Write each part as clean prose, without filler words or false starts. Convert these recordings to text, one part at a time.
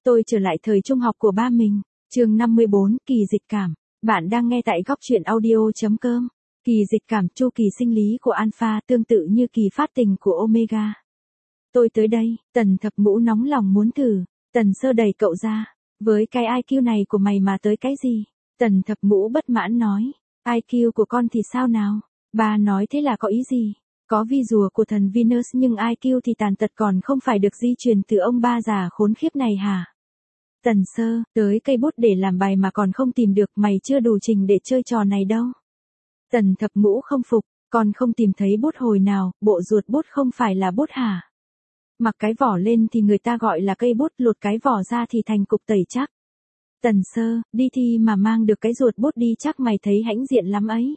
Tôi trở lại thời trung học của ba mình. Chương 54, kỳ dịch cảm. Bạn đang nghe tại góc truyện audio.com. Kỳ dịch cảm, chu kỳ sinh lý của alpha tương tự như kỳ phát tình của omega. Tôi tới đây, Tần Thập Mũ nóng lòng muốn thử. Tần Sơ đẩy cậu ra. Với cái IQ này của mày mà tới cái gì? Tần Thập Mũ bất mãn nói. IQ của con thì sao nào? Ba nói thế là có ý gì? Có vi rùa của thần Venus nhưng IQ thì tàn tật còn không phải được di truyền từ ông ba già khốn khiếp này hả? Tần Sơ, tới cây bút để làm bài mà còn không tìm được, mày chưa đủ trình để chơi trò này đâu. Tần Thập Mũ không phục, con không tìm thấy bút hồi nào, bộ ruột bút không phải là bút hả? Mặc cái vỏ lên thì người ta gọi là cây bút, lột cái vỏ ra thì thành cục tẩy chắc. Tần Sơ, đi thi mà mang được cái ruột bút đi chắc mày thấy hãnh diện lắm ấy.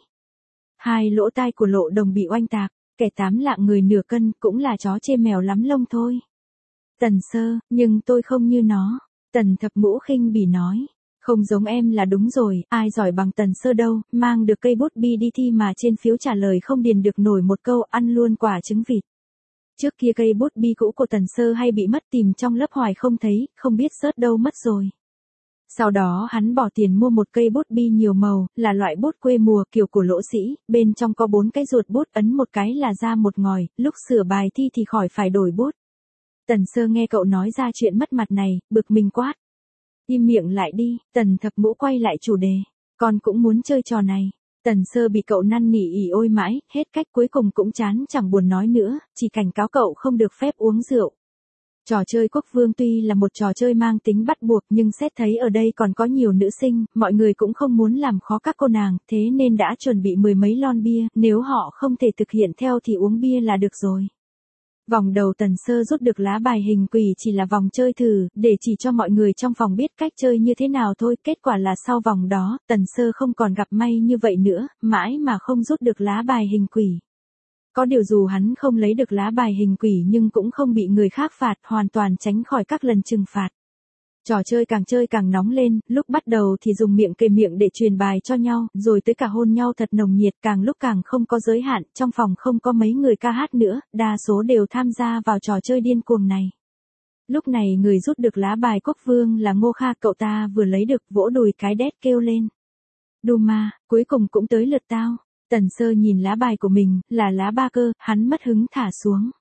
Hai lỗ tai của Lộ Đồng bị oanh tạc, kẻ 8 lạng người nửa cân cũng là chó chê mèo lắm lông thôi. Tần Sơ, nhưng tôi không như nó. Tần Thập Mũ khinh bỉ nói. Không giống em là đúng rồi, ai giỏi bằng Tần Sơ đâu, mang được cây bút bi đi thi mà trên phiếu trả lời không điền được nổi một câu, ăn luôn quả trứng vịt. Trước kia cây bút bi cũ của Tần Sơ hay bị mất, tìm trong lớp hoài không thấy, không biết rớt đâu mất rồi. Sau đó hắn bỏ tiền mua một cây bút bi nhiều màu, là loại bút quê mùa kiểu của lỗ sĩ, bên trong có 4 cái ruột bút, ấn một cái là ra một ngòi, lúc sửa bài thi thì khỏi phải đổi bút. Tần Sơ nghe cậu nói ra chuyện mất mặt này, bực mình quát. Im miệng lại đi. Tần Thập Mũ quay lại chủ đề. Con cũng muốn chơi trò này. Tần Sơ bị cậu năn nỉ ỉ ôi mãi, hết cách cuối cùng cũng chán chẳng buồn nói nữa, chỉ cảnh cáo cậu không được phép uống rượu. Trò chơi quốc vương tuy là một trò chơi mang tính bắt buộc nhưng xét thấy ở đây còn có nhiều nữ sinh, mọi người cũng không muốn làm khó các cô nàng, thế nên đã chuẩn bị 10 mấy lon bia, nếu họ không thể thực hiện theo thì uống bia là được rồi. Vòng đầu Tần Sơ rút được lá bài hình quỷ chỉ là vòng chơi thử, để chỉ cho mọi người trong phòng biết cách chơi như thế nào thôi, kết quả là sau vòng đó, Tần Sơ không còn gặp may như vậy nữa, mãi mà không rút được lá bài hình quỷ. Có điều dù hắn không lấy được lá bài hình quỷ nhưng cũng không bị người khác phạt, hoàn toàn tránh khỏi các lần trừng phạt. Trò chơi càng nóng lên, lúc bắt đầu thì dùng miệng kề miệng để truyền bài cho nhau, rồi tới cả hôn nhau thật nồng nhiệt, càng lúc càng không có giới hạn, trong phòng không có mấy người ca hát nữa, đa số đều tham gia vào trò chơi điên cuồng này. Lúc này người rút được lá bài quốc vương là Ngô Kha, cậu ta vừa lấy được vỗ đùi cái đét kêu lên. Đù mà, cuối cùng cũng tới lượt tao. Tần Sơ nhìn lá bài của mình, là lá ba cơ, hắn mất hứng thả xuống.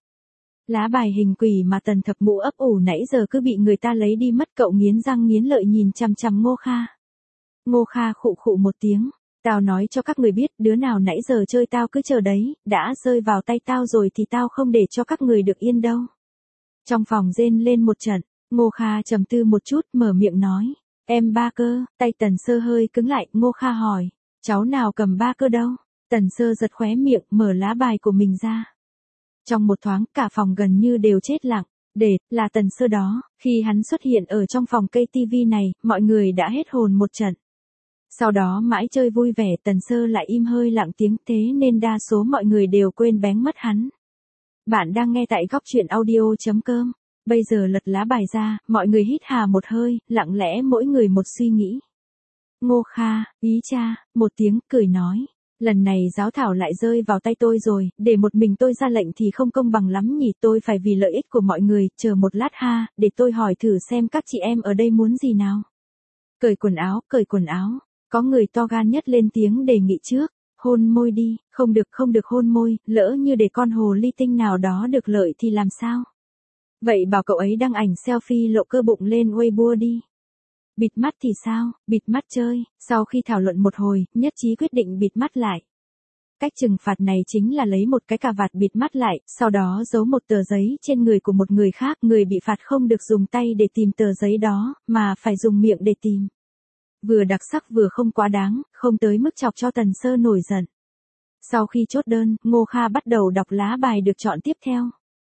Lá bài hình quỷ mà Tần Thập Mũ ấp ủ nãy giờ cứ bị người ta lấy đi mất, cậu nghiến răng nghiến lợi nhìn chằm chằm Ngô Kha. Ngô Kha khụ khụ một tiếng. Tao nói cho các người biết, đứa nào nãy giờ chơi tao cứ chờ đấy, đã rơi vào tay tao rồi thì tao không để cho các người được yên đâu. Trong phòng rên lên một trận, Ngô Kha trầm tư một chút mở miệng nói. Em ba cơ, tay Tần Sơ hơi cứng lại, Ngô Kha hỏi. Cháu nào cầm ba cơ đâu? Tần Sơ giật khóe miệng, mở lá bài của mình ra. Trong một thoáng, cả phòng gần như đều chết lặng. Là Tần Sơ đó, khi hắn xuất hiện ở trong phòng cây tivi này, mọi người đã hết hồn một trận. Sau đó mãi chơi vui vẻ, Tần Sơ lại im hơi lặng tiếng, thế nên đa số mọi người đều quên bén mất hắn. Bạn đang nghe tại góc truyện audio.com. Bây giờ lật lá bài ra, mọi người hít hà một hơi, lặng lẽ mỗi người một suy nghĩ. Ngô Kha, ý cha, một tiếng, cười nói. Lần này giáo thảo lại rơi vào tay tôi rồi, để một mình tôi ra lệnh thì không công bằng lắm nhỉ, tôi phải vì lợi ích của mọi người, chờ một lát ha, để tôi hỏi thử xem các chị em ở đây muốn gì nào. Cởi quần áo, có người to gan nhất lên tiếng đề nghị trước, hôn môi đi, không được hôn môi, lỡ như để con hồ ly tinh nào đó được lợi thì làm sao? Vậy bảo cậu ấy đăng ảnh selfie lộ cơ bụng lên Weibo đi. Bịt mắt thì sao? Bịt mắt chơi. Sau khi thảo luận một hồi, nhất trí quyết định bịt mắt lại. Cách trừng phạt này chính là lấy một cái cà vạt bịt mắt lại, sau đó giấu một tờ giấy trên người của một người khác. Người bị phạt không được dùng tay để tìm tờ giấy đó, mà phải dùng miệng để tìm. Vừa đặc sắc vừa không quá đáng, không tới mức chọc cho Tần Sơ nổi giận. Sau khi chốt đơn, Ngô Kha bắt đầu đọc lá bài được chọn tiếp theo.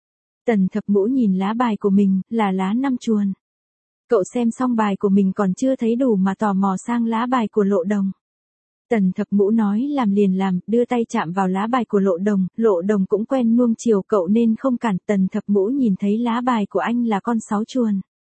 Tần Thập Mũ nhìn lá bài của mình, là lá 5 chuồn. Cậu xem xong bài của mình còn chưa thấy đủ mà tò mò sang lá bài của Lộ Đồng. Tần Thập Mũ nói làm liền làm, đưa tay chạm vào lá bài của Lộ Đồng cũng quen nuông chiều cậu nên không cản. Tần Thập Mũ nhìn thấy lá bài của anh là con 6 chuồn.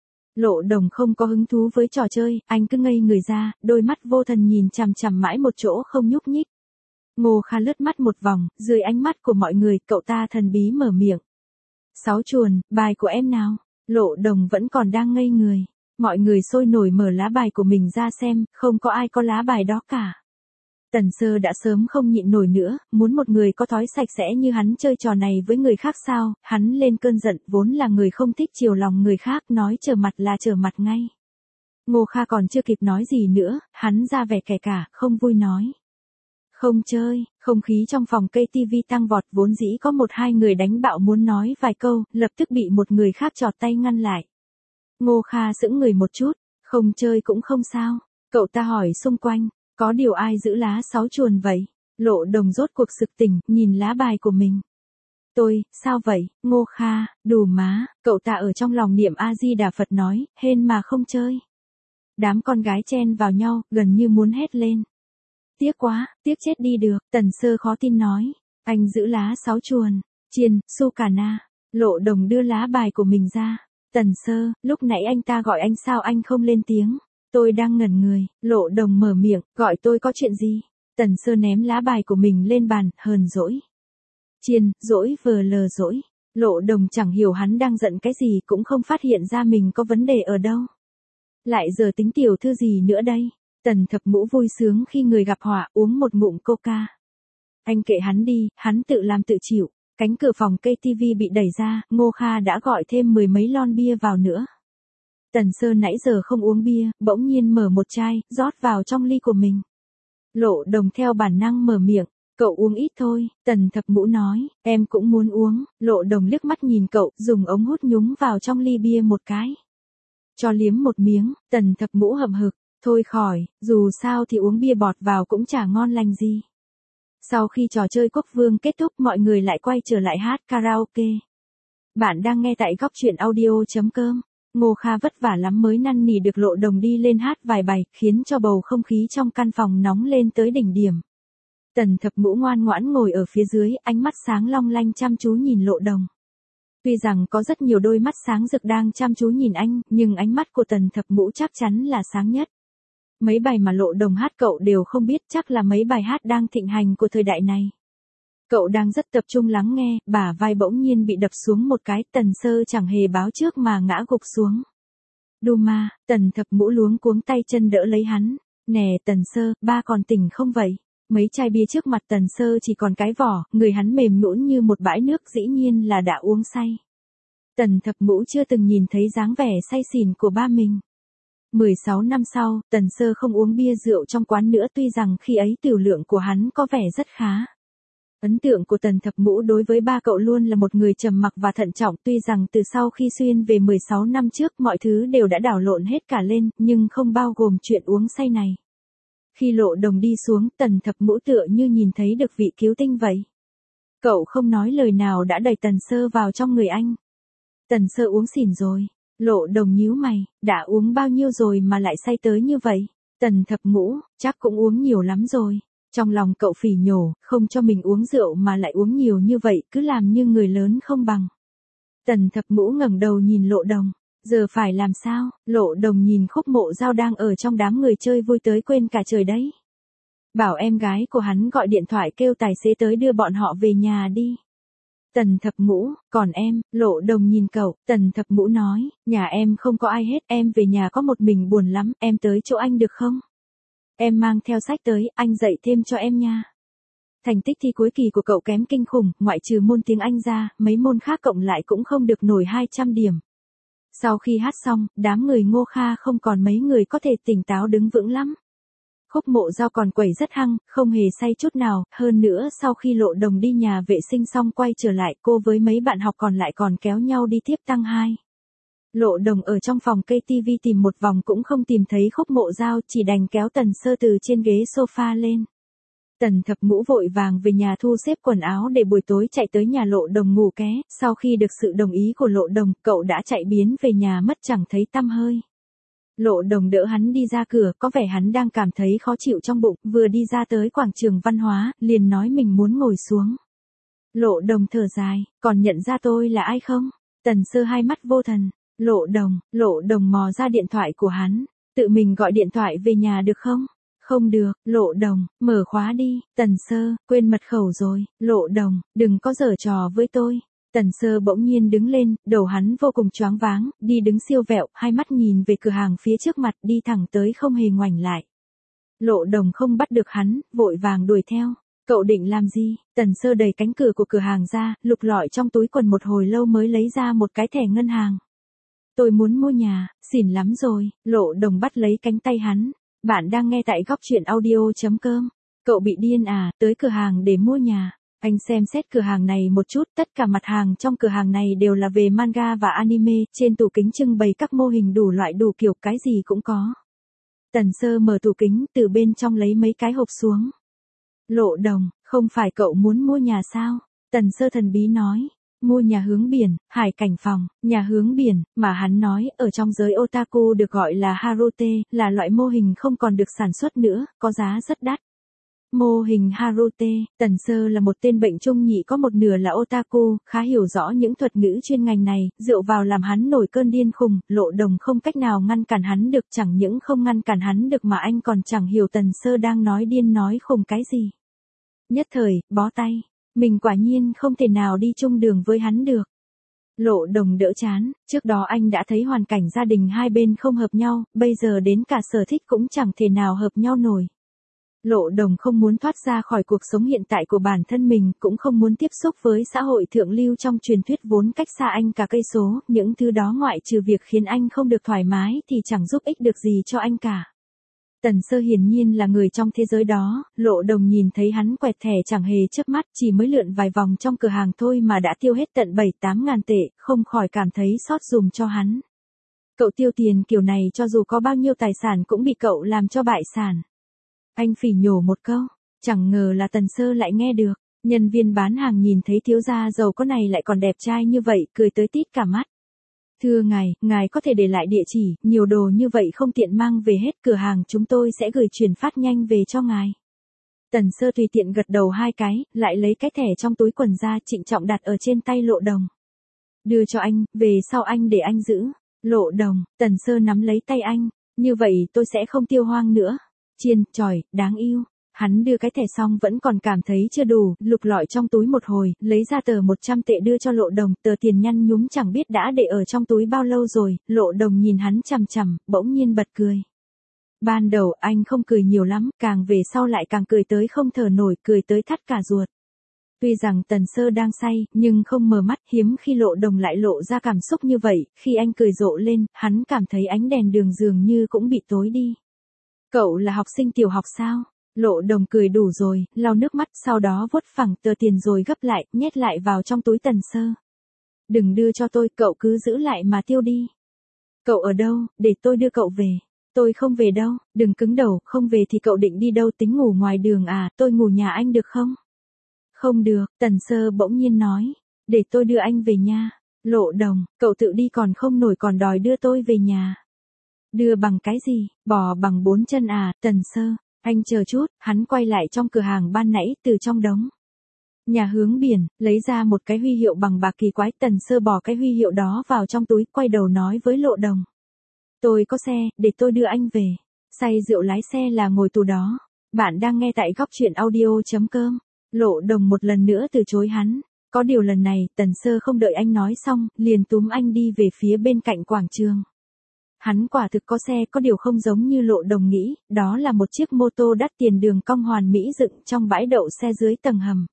Lộ Đồng không có hứng thú với trò chơi, anh cứ ngây người ra, đôi mắt vô thần nhìn chằm chằm mãi một chỗ không nhúc nhích. Ngô Kha lướt mắt một vòng, dưới ánh mắt của mọi người, cậu ta thần bí mở miệng. 6 chuồn, bài của em nào? Lộ Đồng vẫn còn đang ngây người. Mọi người sôi nổi mở lá bài của mình ra xem, không có ai có lá bài đó cả. Tần Sơ đã sớm không nhịn nổi nữa, muốn một người có thói sạch sẽ như hắn chơi trò này với người khác sao, hắn lên cơn giận, vốn là người không thích chiều lòng người khác, nói trở mặt là trở mặt ngay. Ngô Kha còn chưa kịp nói gì nữa, hắn ra vẻ kẻ cả, không vui nói. Không chơi, không khí trong phòng cây tivi tăng vọt, vốn dĩ có một hai người đánh bạo muốn nói vài câu, lập tức bị một người khác chọt tay ngăn lại. Ngô Kha sững người một chút, không chơi cũng không sao, cậu ta hỏi xung quanh, có điều ai giữ lá 6 chuồn vậy? Lộ Đồng rốt cuộc sực tỉnh, nhìn lá bài của mình. Tôi, sao vậy, Ngô Kha, đù má, cậu ta ở trong lòng niệm A-di-đà Phật nói, hên mà không chơi. Đám con gái chen vào nhau, gần như muốn hét lên. Tiếc quá, tiếc chết đi được, Tần Sơ khó tin nói. Anh giữ lá 6 chuồn, Chiên, Sukana. Lộ Đồng đưa lá bài của mình ra. Tần Sơ, lúc nãy anh ta gọi anh sao anh không lên tiếng? Tôi đang ngẩn người, Lộ Đồng mở miệng, gọi tôi có chuyện gì? Tần Sơ ném lá bài của mình lên bàn, hờn dỗi. Chiên, dỗi vờ lờ dỗi. Lộ Đồng chẳng hiểu hắn đang giận cái gì, cũng không phát hiện ra mình có vấn đề ở đâu. Lại giờ tính tiểu thư gì nữa đây? Tần Thập Ngũ vui sướng khi người gặp họa, uống một ngụm coca. Anh kệ hắn đi, hắn tự làm tự chịu. Cánh cửa phòng cây tivi bị đẩy ra, Ngô Kha đã gọi thêm 10 mấy lon bia vào nữa. Tần Sơ nãy giờ không uống bia, bỗng nhiên mở một chai, rót vào trong ly của mình. Lộ Đồng theo bản năng mở miệng, cậu uống ít thôi, Tần Thập Ngũ nói, em cũng muốn uống. Lộ Đồng liếc mắt nhìn cậu, dùng ống hút nhúng vào trong ly bia một cái. Cho liếm một miếng, Tần Thập Ngũ hậm hực, thôi khỏi, dù sao thì uống bia bọt vào cũng chả ngon lành gì. Sau khi trò chơi quốc vương kết thúc, mọi người lại quay trở lại hát karaoke. Bạn đang nghe tại góc truyện audio.com. Ngô Kha vất vả lắm mới năn nỉ được Lộ Đồng đi lên hát vài bài, khiến cho bầu không khí trong căn phòng nóng lên tới đỉnh điểm. Tần Thập Ngũ ngoan ngoãn ngồi ở phía dưới, ánh mắt sáng long lanh chăm chú nhìn Lộ Đồng. Tuy rằng có rất nhiều đôi mắt sáng rực đang chăm chú nhìn anh, nhưng ánh mắt của Tần Thập Ngũ chắc chắn là sáng nhất. Mấy bài mà Lộ Đồng hát cậu đều không biết, chắc là mấy bài hát đang thịnh hành của thời đại này. Cậu đang rất tập trung lắng nghe, bả vai bỗng nhiên bị đập xuống một cái, Tần Sơ chẳng hề báo trước mà ngã gục xuống. Đù ma, Tần Thập Ngũ luống cuống tay chân đỡ lấy hắn. Nè Tần Sơ, ba còn tỉnh không vậy? Mấy chai bia trước mặt Tần Sơ chỉ còn cái vỏ, người hắn mềm nhũn như một bãi nước, dĩ nhiên là đã uống say. Tần Thập Ngũ chưa từng nhìn thấy dáng vẻ say xỉn của ba mình. 16 năm sau, Tần Sơ không uống bia rượu trong quán nữa, tuy rằng khi ấy tiểu lượng của hắn có vẻ rất khá. Ấn tượng của Tần Thập Ngũ đối với ba cậu luôn là một người trầm mặc và thận trọng, tuy rằng từ sau khi xuyên về 16 năm trước mọi thứ đều đã đảo lộn hết cả lên, nhưng không bao gồm chuyện uống say này. Khi Lộ Đồng đi xuống, Tần Thập Ngũ tựa như nhìn thấy được vị cứu tinh vậy. Cậu không nói lời nào đã đẩy Tần Sơ vào trong người anh. Tần Sơ uống xỉn rồi. Lộ Đồng nhíu mày, đã uống bao nhiêu rồi mà lại say tới như vậy? Tần Thập Ngũ, chắc cũng uống nhiều lắm rồi. Trong lòng cậu phỉ nhổ, không cho mình uống rượu mà lại uống nhiều như vậy, cứ làm như người lớn không bằng. Tần Thập Ngũ ngẩng đầu nhìn Lộ Đồng, giờ phải làm sao? Lộ Đồng nhìn Khúc Mộ Dao đang ở trong đám người chơi vui tới quên cả trời đấy. Bảo em gái của hắn gọi điện thoại kêu tài xế tới đưa bọn họ về nhà đi. Tần Thập Ngũ, còn em? Lộ Đồng nhìn cậu, Tần Thập Ngũ nói, nhà em không có ai hết, em về nhà có một mình buồn lắm, em tới chỗ anh được không? Em mang theo sách tới, anh dạy thêm cho em nha. Thành tích thi cuối kỳ của cậu kém kinh khủng, ngoại trừ môn tiếng Anh ra, mấy môn khác cộng lại cũng không được nổi 200 điểm. Sau khi hát xong, đám người Ngô Kha không còn mấy người có thể tỉnh táo đứng vững lắm. Khúc Mộ Dao còn quẩy rất hăng, không hề say chút nào, hơn nữa sau khi Lộ Đồng đi nhà vệ sinh xong quay trở lại, cô với mấy bạn học còn lại còn kéo nhau đi tiếp tăng 2. Lộ Đồng ở trong phòng cây tivi tìm một vòng cũng không tìm thấy Khúc Mộ Dao, chỉ đành kéo Tần Sơ từ trên ghế sofa lên. Tần Thập Ngũ vội vàng về nhà thu xếp quần áo để buổi tối chạy tới nhà Lộ Đồng ngủ ké, sau khi được sự đồng ý của Lộ Đồng, cậu đã chạy biến về nhà mất chẳng thấy tăm hơi. Lộ Đồng đỡ hắn đi ra cửa, có vẻ hắn đang cảm thấy khó chịu trong bụng, vừa đi ra tới quảng trường văn hóa, liền nói mình muốn ngồi xuống. Lộ Đồng thở dài, còn nhận ra tôi là ai không? Tần Sơ hai mắt vô thần. Lộ Đồng mò ra điện thoại của hắn, tự mình gọi điện thoại về nhà được không? Không được, Lộ Đồng, mở khóa đi. Tần Sơ, quên mật khẩu rồi. Lộ Đồng, đừng có giở trò với tôi. Tần Sơ bỗng nhiên đứng lên, đầu hắn vô cùng choáng váng, đi đứng siêu vẹo, hai mắt nhìn về cửa hàng phía trước mặt, đi thẳng tới không hề ngoảnh lại. Lộ Đồng không bắt được hắn, vội vàng đuổi theo. Cậu định làm gì? Tần Sơ đẩy cánh cửa của cửa hàng ra, lục lọi trong túi quần một hồi lâu mới lấy ra một cái thẻ ngân hàng. Tôi muốn mua nhà, xỉn lắm rồi. Lộ Đồng bắt lấy cánh tay hắn. Bạn đang nghe tại góc truyện audio.com. Cậu bị điên à, tới cửa hàng để mua nhà. Anh xem xét cửa hàng này một chút, tất cả mặt hàng trong cửa hàng này đều là về manga và anime, trên tủ kính trưng bày các mô hình đủ loại đủ kiểu, cái gì cũng có. Tần Sơ mở tủ kính, từ bên trong lấy mấy cái hộp xuống. Lộ Đồng, không phải cậu muốn mua nhà sao? Tần Sơ thần bí nói. Mua nhà hướng biển, hải cảnh phòng, nhà hướng biển, mà hắn nói, ở trong giới otaku được gọi là Harute, là loại mô hình không còn được sản xuất nữa, có giá rất đắt. Mô hình Harute, Tần Sơ là một tên bệnh trung nhị có một nửa là otaku, khá hiểu rõ những thuật ngữ chuyên ngành này, rượu vào làm hắn nổi cơn điên khùng, Lộ Đồng không cách nào ngăn cản hắn được, chẳng những không ngăn cản hắn được mà anh còn chẳng hiểu Tần Sơ đang nói điên nói khùng cái gì. Nhất thời, bó tay, mình quả nhiên không thể nào đi chung đường với hắn được. Lộ Đồng đỡ chán, trước đó anh đã thấy hoàn cảnh gia đình hai bên không hợp nhau, bây giờ đến cả sở thích cũng chẳng thể nào hợp nhau nổi. Lộ Đồng không muốn thoát ra khỏi cuộc sống hiện tại của bản thân mình, cũng không muốn tiếp xúc với xã hội thượng lưu trong truyền thuyết vốn cách xa anh cả cây số, những thứ đó ngoại trừ việc khiến anh không được thoải mái thì chẳng giúp ích được gì cho anh cả. Tần Sơ hiển nhiên là người trong thế giới đó, Lộ Đồng nhìn thấy hắn quẹt thẻ chẳng hề chớp mắt, chỉ mới lượn vài vòng trong cửa hàng thôi mà đã tiêu hết tận 7-8 ngàn tệ, không khỏi cảm thấy xót giùm cho hắn. Cậu tiêu tiền kiểu này cho dù có bao nhiêu tài sản cũng bị cậu làm cho bại sản. Anh phỉ nhổ một câu, chẳng ngờ là Tần Sơ lại nghe được. Nhân viên bán hàng nhìn thấy thiếu gia giàu có này lại còn đẹp trai như vậy, cười tới tít cả mắt. Thưa ngài có thể để lại địa chỉ, nhiều đồ như vậy không tiện mang về hết, cửa hàng chúng tôi sẽ gửi chuyển phát nhanh về cho ngài. Tần Sơ tùy tiện gật đầu hai cái, lại lấy cái thẻ trong túi quần ra, trịnh trọng đặt ở trên tay Lộ Đồng. Đưa cho anh, về sau anh để anh giữ. Lộ Đồng, Tần Sơ nắm lấy tay anh, như vậy tôi sẽ không tiêu hoang nữa. Chiên, tròi, đáng yêu. Hắn đưa cái thẻ xong vẫn còn cảm thấy chưa đủ, lục lọi trong túi một hồi, lấy ra tờ 100 tệ đưa cho Lộ Đồng, tờ tiền nhăn nhúm chẳng biết đã để ở trong túi bao lâu rồi, Lộ Đồng nhìn hắn chằm chằm, bỗng nhiên bật cười. Ban đầu anh không cười nhiều lắm, càng về sau lại càng cười tới không thở nổi, cười tới thắt cả ruột. Tuy rằng Tần Sơ đang say, nhưng không mở mắt, hiếm khi Lộ Đồng lại lộ ra cảm xúc như vậy, khi anh cười rộ lên, hắn cảm thấy ánh đèn đường dường như cũng bị tối đi. Cậu là học sinh tiểu học sao? Lộ Đồng cười đủ rồi, lau nước mắt, sau đó vuốt phẳng tờ tiền rồi gấp lại, nhét lại vào trong túi Tần Sơ. Đừng đưa cho tôi, cậu cứ giữ lại mà tiêu đi. Cậu ở đâu, để tôi đưa cậu về. Tôi không về đâu, đừng cứng đầu, không về thì cậu định đi đâu, tính ngủ ngoài đường à, tôi ngủ nhà anh được không? Không được, Tần Sơ bỗng nhiên nói, để tôi đưa anh về nha. Lộ Đồng, cậu tự đi còn không nổi còn đòi đưa tôi về nhà. Đưa bằng cái gì, bò bằng 4 chân à, Tần Sơ. Anh chờ chút, hắn quay lại trong cửa hàng ban nãy, từ trong đống nhà hướng biển, lấy ra một cái huy hiệu bằng bạc kỳ quái, Tần Sơ bỏ cái huy hiệu đó vào trong túi, quay đầu nói với Lộ Đồng. Tôi có xe, để tôi đưa anh về. Say rượu lái xe là ngồi tù đó. Bạn đang nghe tại góc truyện audio.com. Lộ Đồng một lần nữa từ chối hắn. Có điều lần này, Tần Sơ không đợi anh nói xong, liền túm anh đi về phía bên cạnh quảng trường. Hắn quả thực có xe, có điều không giống như Lộ Đồng nghĩ, đó là một chiếc mô tô đắt tiền đường cong hoàn mỹ dựng trong bãi đậu xe dưới tầng hầm.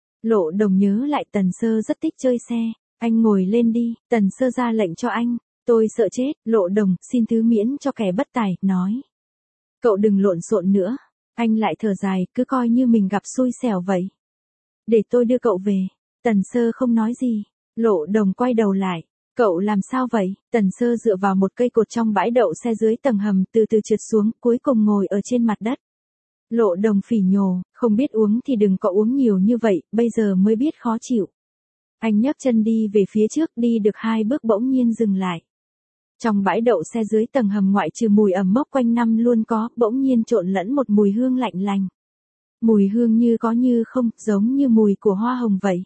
Lộ Đồng nhớ lại Tần Sơ rất thích chơi xe, anh ngồi lên đi, Tần Sơ ra lệnh cho anh, tôi sợ chết, Lộ Đồng, xin thứ miễn cho kẻ bất tài, nói. Cậu đừng lộn xộn nữa, anh lại thở dài, cứ coi như mình gặp xui xẻo vậy. Để tôi đưa cậu về, Tần Sơ không nói gì, Lộ Đồng quay đầu lại. Cậu làm sao vậy? Tần Sơ dựa vào một cây cột trong bãi đậu xe dưới tầng hầm, từ từ trượt xuống, cuối cùng ngồi ở trên mặt đất. Lộ Đồng phỉ nhổ, không biết uống thì đừng có uống nhiều như vậy, bây giờ mới biết khó chịu. Anh nhấc chân đi về phía trước, đi được 2 bước bỗng nhiên dừng lại. Trong bãi đậu xe dưới tầng hầm ngoại trừ mùi ẩm mốc quanh năm luôn có, bỗng nhiên trộn lẫn một mùi hương lạnh lành. Mùi hương như có như không, giống như mùi của hoa hồng vậy.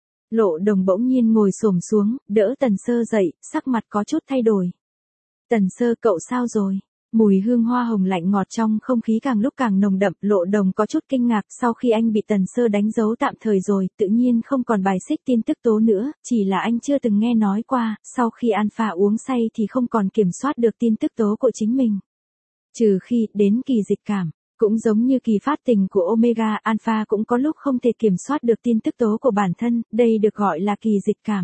Lộ Đồng bỗng nhiên ngồi xổm xuống, đỡ Tần Sơ dậy, sắc mặt có chút thay đổi. Tần Sơ, cậu sao rồi? Mùi hương hoa hồng lạnh ngọt trong không khí càng lúc càng nồng đậm, Lộ Đồng có chút kinh ngạc sau khi anh bị Tần Sơ đánh dấu tạm thời rồi, tự nhiên không còn bài xích tin tức tố nữa, chỉ là anh chưa từng nghe nói qua, sau khi Alpha uống say thì không còn kiểm soát được tin tức tố của chính mình. Trừ khi đến kỳ dịch cảm, cũng giống như kỳ phát tình của Omega, Alpha cũng có lúc không thể kiểm soát được tin tức tố của bản thân, đây được gọi là kỳ dịch cảm.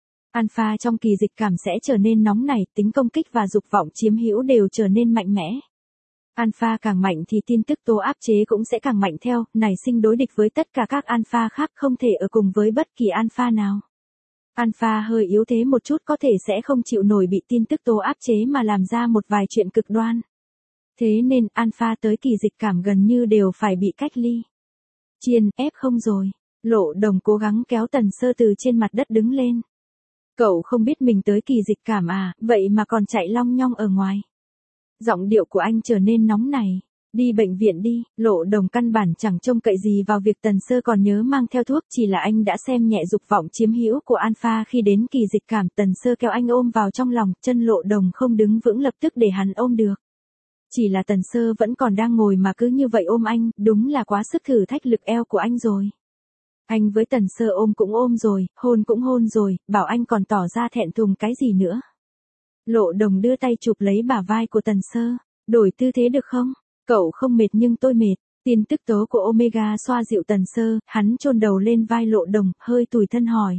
Alpha trong kỳ dịch cảm sẽ trở nên nóng nảy, tính công kích và dục vọng chiếm hữu đều trở nên mạnh mẽ. Alpha càng mạnh thì tin tức tố áp chế cũng sẽ càng mạnh theo, nảy sinh đối địch với tất cả các alpha khác, không thể ở cùng với bất kỳ alpha nào. Alpha hơi yếu thế một chút có thể sẽ không chịu nổi bị tin tức tố áp chế mà làm ra một vài chuyện cực đoan. Thế nên alpha tới kỳ dịch cảm gần như đều phải bị cách ly. Chiên, ép không rồi. Lộ Đồng cố gắng kéo Tần Sơ từ trên mặt đất đứng lên. Cậu không biết mình tới kỳ dịch cảm à, vậy mà còn chạy long nhong ở ngoài. Giọng điệu của anh trở nên nóng nảy. Đi bệnh viện đi, Lộ Đồng căn bản chẳng trông cậy gì vào việc Tần Sơ còn nhớ mang theo thuốc, chỉ là anh đã xem nhẹ dục vọng chiếm hữu của Alpha khi đến kỳ dịch cảm. Tần Sơ kéo anh ôm vào trong lòng, chân Lộ Đồng không đứng vững lập tức để hắn ôm được. Chỉ là Tần Sơ vẫn còn đang ngồi mà cứ như vậy ôm anh, đúng là quá sức thử thách lực eo của anh rồi. Anh với Tần Sơ ôm cũng ôm rồi, hôn cũng hôn rồi, bảo anh còn tỏ ra thẹn thùng cái gì nữa. Lộ Đồng đưa tay chụp lấy bả vai của Tần Sơ, đổi tư thế được không? Cậu không mệt nhưng tôi mệt. Tin tức tố của Omega xoa dịu Tần Sơ, hắn chôn đầu lên vai Lộ Đồng, hơi tủi thân hỏi.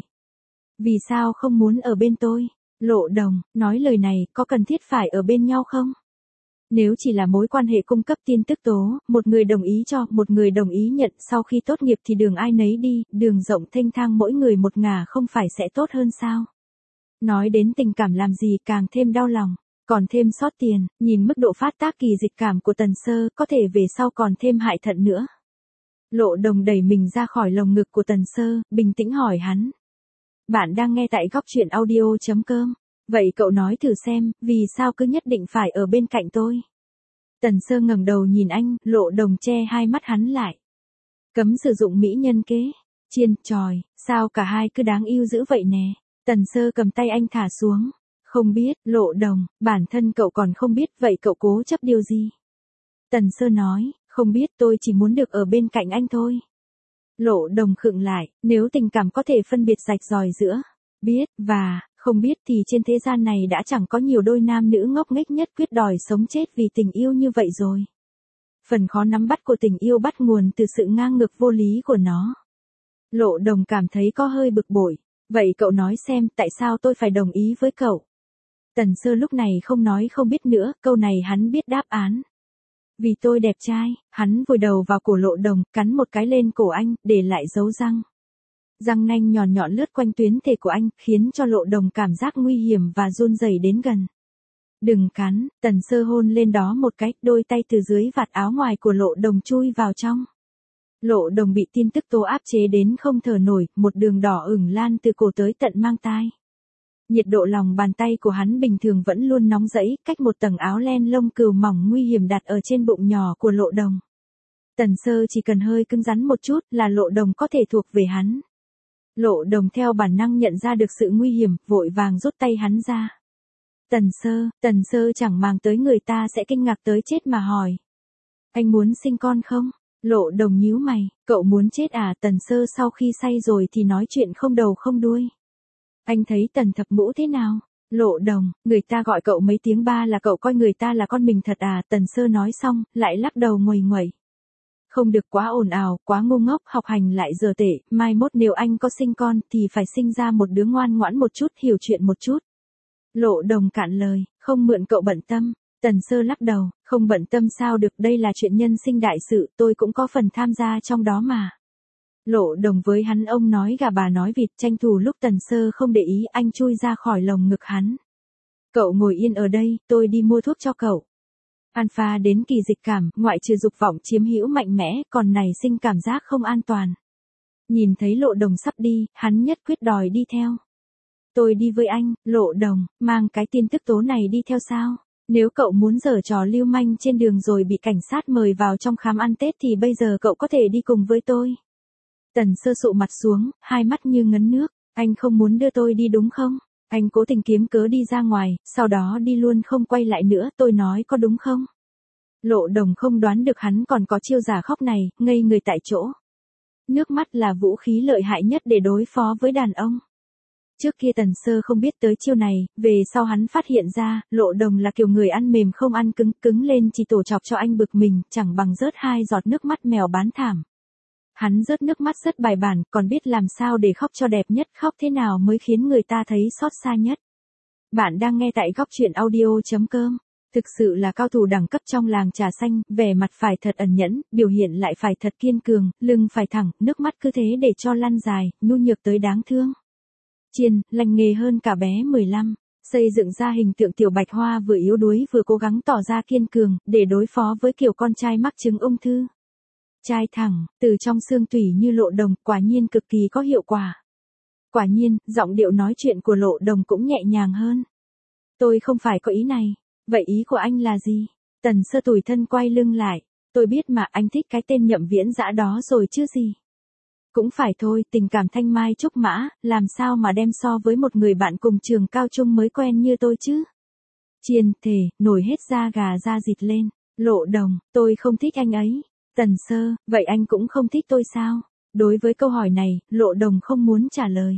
Vì sao không muốn ở bên tôi? Lộ Đồng, nói lời này, có cần thiết phải ở bên nhau không? Nếu chỉ là mối quan hệ cung cấp tin tức tố, một người đồng ý cho, một người đồng ý nhận, sau khi tốt nghiệp thì đường ai nấy đi, đường rộng thênh thang mỗi người một ngả không phải sẽ tốt hơn sao? Nói đến tình cảm làm gì càng thêm đau lòng, còn thêm xót tiền, nhìn mức độ phát tác kỳ dịch cảm của Tần Sơ, có thể về sau còn thêm hại thận nữa. Lộ Đồng đẩy mình ra khỏi lồng ngực của Tần Sơ, bình tĩnh hỏi hắn. Bạn đang nghe tại góc truyện audio.com. Vậy cậu nói thử xem, vì sao cứ nhất định phải ở bên cạnh tôi? Tần Sơ ngẩng đầu nhìn anh, Lộ Đồng che hai mắt hắn lại. Cấm sử dụng mỹ nhân kế. Chiên, tròi, sao cả hai cứ đáng yêu dữ vậy nè? Tần Sơ cầm tay anh thả xuống. Không biết, Lộ Đồng, bản thân cậu còn không biết, vậy cậu cố chấp điều gì? Tần Sơ nói, không biết, tôi chỉ muốn được ở bên cạnh anh thôi. Lộ Đồng khựng lại, nếu tình cảm có thể phân biệt rạch ròi giữa biết và không biết thì trên thế gian này đã chẳng có nhiều đôi nam nữ ngốc nghếch nhất quyết đòi sống chết vì tình yêu như vậy rồi. Phần khó nắm bắt của tình yêu bắt nguồn từ sự ngang ngược vô lý của nó. Lộ Đồng cảm thấy có hơi bực bội. Vậy cậu nói xem tại sao tôi phải đồng ý với cậu? Tần Sơ lúc này không nói không biết nữa, câu này hắn biết đáp án. Vì tôi đẹp trai, hắn vùi đầu vào cổ Lộ Đồng, cắn một cái lên cổ anh, để lại dấu răng. Răng nanh nhọn nhọn lướt quanh tuyến thể của anh, khiến cho Lộ Đồng cảm giác nguy hiểm và run rẩy đến gần. Đừng cắn, Tần Sơ hôn lên đó một cái, đôi tay từ dưới vạt áo ngoài của Lộ Đồng chui vào trong. Lộ Đồng bị tin tức tố áp chế đến không thở nổi, một đường đỏ ửng lan từ cổ tới tận mang tai. Nhiệt độ lòng bàn tay của hắn bình thường vẫn luôn nóng rẫy, cách một tầng áo len lông cừu mỏng nguy hiểm đặt ở trên bụng nhỏ của Lộ Đồng. Tần Sơ chỉ cần hơi cứng rắn một chút là Lộ Đồng có thể thuộc về hắn. Lộ Đồng theo bản năng nhận ra được sự nguy hiểm, vội vàng rút tay hắn ra. Tần Sơ chẳng màng tới người ta sẽ kinh ngạc tới chết mà hỏi. Anh muốn sinh con không? Lộ Đồng nhíu mày, cậu muốn chết à? Tần Sơ sau khi say rồi thì nói chuyện không đầu không đuôi. Anh thấy Tần Thập Ngũ thế nào? Lộ Đồng, người ta gọi cậu mấy tiếng ba là cậu coi người ta là con mình thật à? Tần Sơ nói xong, lại lắc đầu nguầy nguẩy. Không được quá ồn ào, quá ngu ngốc, học hành lại dở tệ, mai mốt nếu anh có sinh con thì phải sinh ra một đứa ngoan ngoãn một chút, hiểu chuyện một chút. Lộ Đồng cạn lời, không mượn cậu bận tâm. Tần Sơ lắc đầu, không bận tâm sao được, đây là chuyện nhân sinh đại sự, tôi cũng có phần tham gia trong đó mà. Lộ Đồng với hắn ông nói gà bà nói vịt, tranh thủ lúc Tần Sơ không để ý, anh chui ra khỏi lồng ngực hắn. Cậu ngồi yên ở đây, tôi đi mua thuốc cho cậu. Alpha đến kỳ dịch cảm, ngoại trừ dục vọng chiếm hữu mạnh mẽ, còn nảy sinh cảm giác không an toàn. Nhìn thấy Lộ Đồng sắp đi, hắn nhất quyết đòi đi theo. Tôi đi với anh. Lộ Đồng, mang cái tin tức tố này đi theo sao? Nếu cậu muốn giở trò lưu manh trên đường rồi bị cảnh sát mời vào trong khám ăn Tết thì bây giờ cậu có thể đi cùng với tôi. Tần Sơ sụ mặt xuống, hai mắt như ngấn nước. Anh không muốn đưa tôi đi đúng không? Anh cố tình kiếm cớ đi ra ngoài, sau đó đi luôn không quay lại nữa, tôi nói có đúng không? Lộ Đồng không đoán được hắn còn có chiêu giả khóc này, ngây người tại chỗ. Nước mắt là vũ khí lợi hại nhất để đối phó với đàn ông. Trước kia Tần Sơ không biết tới chiêu này, về sau hắn phát hiện ra, Lộ Đồng là kiểu người ăn mềm không ăn cứng, cứng lên chỉ tổ chọc cho anh bực mình, chẳng bằng rớt 2 giọt nước mắt mèo bán thảm. Hắn rớt nước mắt rất bài bản, còn biết làm sao để khóc cho đẹp nhất, khóc thế nào mới khiến người ta thấy xót xa nhất. Bạn đang nghe tại góc truyện audio.com. Thực sự là cao thủ đẳng cấp trong làng trà xanh, vẻ mặt phải thật ẩn nhẫn, biểu hiện lại phải thật kiên cường, lưng phải thẳng, nước mắt cứ thế để cho lăn dài, nhu nhược tới đáng thương. Chiên, lành nghề hơn cả bé 15, xây dựng ra hình tượng tiểu bạch hoa vừa yếu đuối vừa cố gắng tỏ ra kiên cường, để đối phó với kiểu con trai mắc chứng ung thư. Trai thẳng, từ trong xương tủy như Lộ Đồng, quả nhiên cực kỳ có hiệu quả. Quả nhiên, giọng điệu nói chuyện của Lộ Đồng cũng nhẹ nhàng hơn. Tôi không phải có ý này. Vậy ý của anh là gì? Tần Sơ tủi thân quay lưng lại. Tôi biết mà anh thích cái tên Nhậm Viễn Dã đó rồi chứ gì. Cũng phải thôi, tình cảm thanh mai trúc mã, làm sao mà đem so với một người bạn cùng trường cao trung mới quen như tôi chứ? Chiên, thề, nổi hết da gà da dịt lên. Lộ Đồng, tôi không thích anh ấy. Tần Sơ, vậy anh cũng không thích tôi sao? Đối với câu hỏi này, Lộ Đồng không muốn trả lời.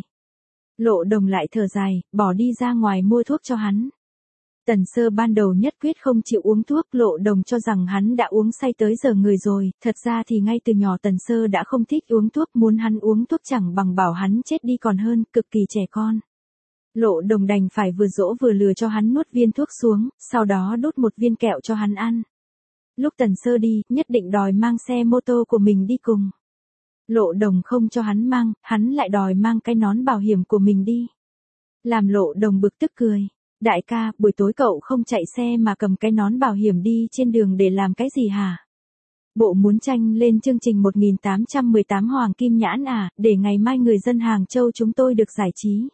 Lộ Đồng lại thở dài, bỏ đi ra ngoài mua thuốc cho hắn. Tần Sơ ban đầu nhất quyết không chịu uống thuốc, Lộ Đồng cho rằng hắn đã uống say tới giờ người rồi, thật ra thì ngay từ nhỏ Tần Sơ đã không thích uống thuốc, muốn hắn uống thuốc chẳng bằng bảo hắn chết đi còn hơn, cực kỳ trẻ con. Lộ Đồng đành phải vừa dỗ vừa lừa cho hắn nuốt viên thuốc xuống, sau đó đút một viên kẹo cho hắn ăn. Lúc Tần Sơ đi, nhất định đòi mang xe mô tô của mình đi cùng. Lộ Đồng không cho hắn mang, hắn lại đòi mang cái nón bảo hiểm của mình đi. Làm Lộ Đồng bực tức cười. Đại ca, buổi tối cậu không chạy xe mà cầm cái nón bảo hiểm đi trên đường để làm cái gì hả? Bộ muốn tranh lên chương trình 1818 Hoàng Kim Nhãn à, để ngày mai người dân Hàng Châu chúng tôi được giải trí.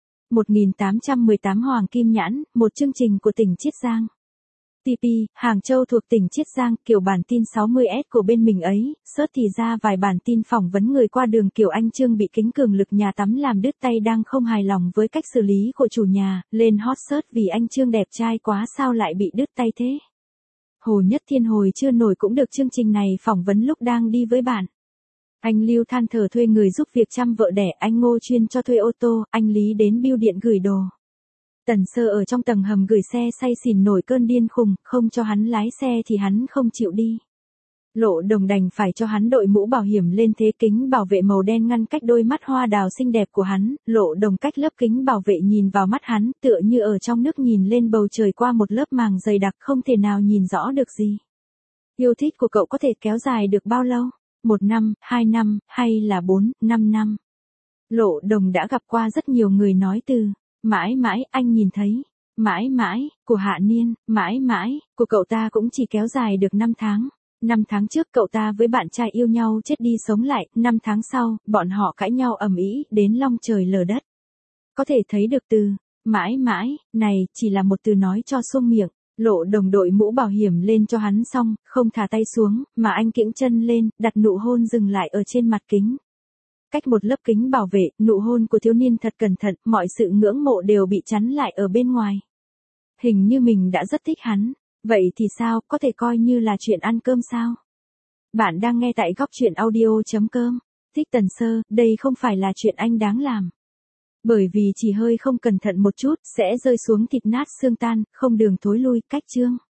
1818 Hoàng Kim Nhãn, một chương trình của tỉnh Chiết Giang. TP, Hàng Châu thuộc tỉnh Chiết Giang, kiểu bản tin 60S của bên mình ấy, search thì ra vài bản tin phỏng vấn người qua đường kiểu anh Trương bị kính cường lực nhà tắm làm đứt tay đang không hài lòng với cách xử lý của chủ nhà, lên hot search vì anh Trương đẹp trai quá sao lại bị đứt tay thế. Hồ Nhất Thiên hồi chưa nổi cũng được chương trình này phỏng vấn lúc đang đi với bạn. Anh Lưu than thở thuê người giúp việc chăm vợ đẻ, anh Ngô chuyên cho thuê ô tô, anh Lý đến bưu điện gửi đồ. Tần Sơ ở trong tầng hầm gửi xe say xỉn nổi cơn điên khùng, không cho hắn lái xe thì hắn không chịu đi. Lộ Đồng đành phải cho hắn đội mũ bảo hiểm lên thế kính bảo vệ màu đen ngăn cách đôi mắt hoa đào xinh đẹp của hắn, Lộ Đồng cách lớp kính bảo vệ nhìn vào mắt hắn, tựa như ở trong nước nhìn lên bầu trời qua một lớp màng dày đặc không thể nào nhìn rõ được gì. Yêu thích của cậu có thể kéo dài được bao lâu? 1 năm, 2 năm, hay là 4, 5 năm? Lộ Đồng đã gặp qua rất nhiều người nói từ mãi mãi anh nhìn thấy, mãi mãi, của Hạ Niên, mãi mãi, của cậu ta cũng chỉ kéo dài được 5 tháng. 5 tháng trước cậu ta với bạn trai yêu nhau chết đi sống lại, 5 tháng sau, bọn họ cãi nhau ầm ĩ đến long trời lở đất. Có thể thấy được từ mãi mãi này chỉ là một từ nói cho sung miệng. Lộ Đồng đội mũ bảo hiểm lên cho hắn xong, không thả tay xuống, mà anh kiễng chân lên, đặt nụ hôn dừng lại ở trên mặt kính. Cách một lớp kính bảo vệ, nụ hôn của thiếu niên thật cẩn thận, mọi sự ngưỡng mộ đều bị chắn lại ở bên ngoài. Hình như mình đã rất thích hắn. Vậy thì sao, có thể coi như là chuyện ăn cơm sao? Bạn đang nghe tại góc truyện audio.com. Thích Tần Sơ, đây không phải là chuyện anh đáng làm. Bởi vì chỉ hơi không cẩn thận một chút, sẽ rơi xuống thịt nát xương tan, không đường thối lui, cách chương.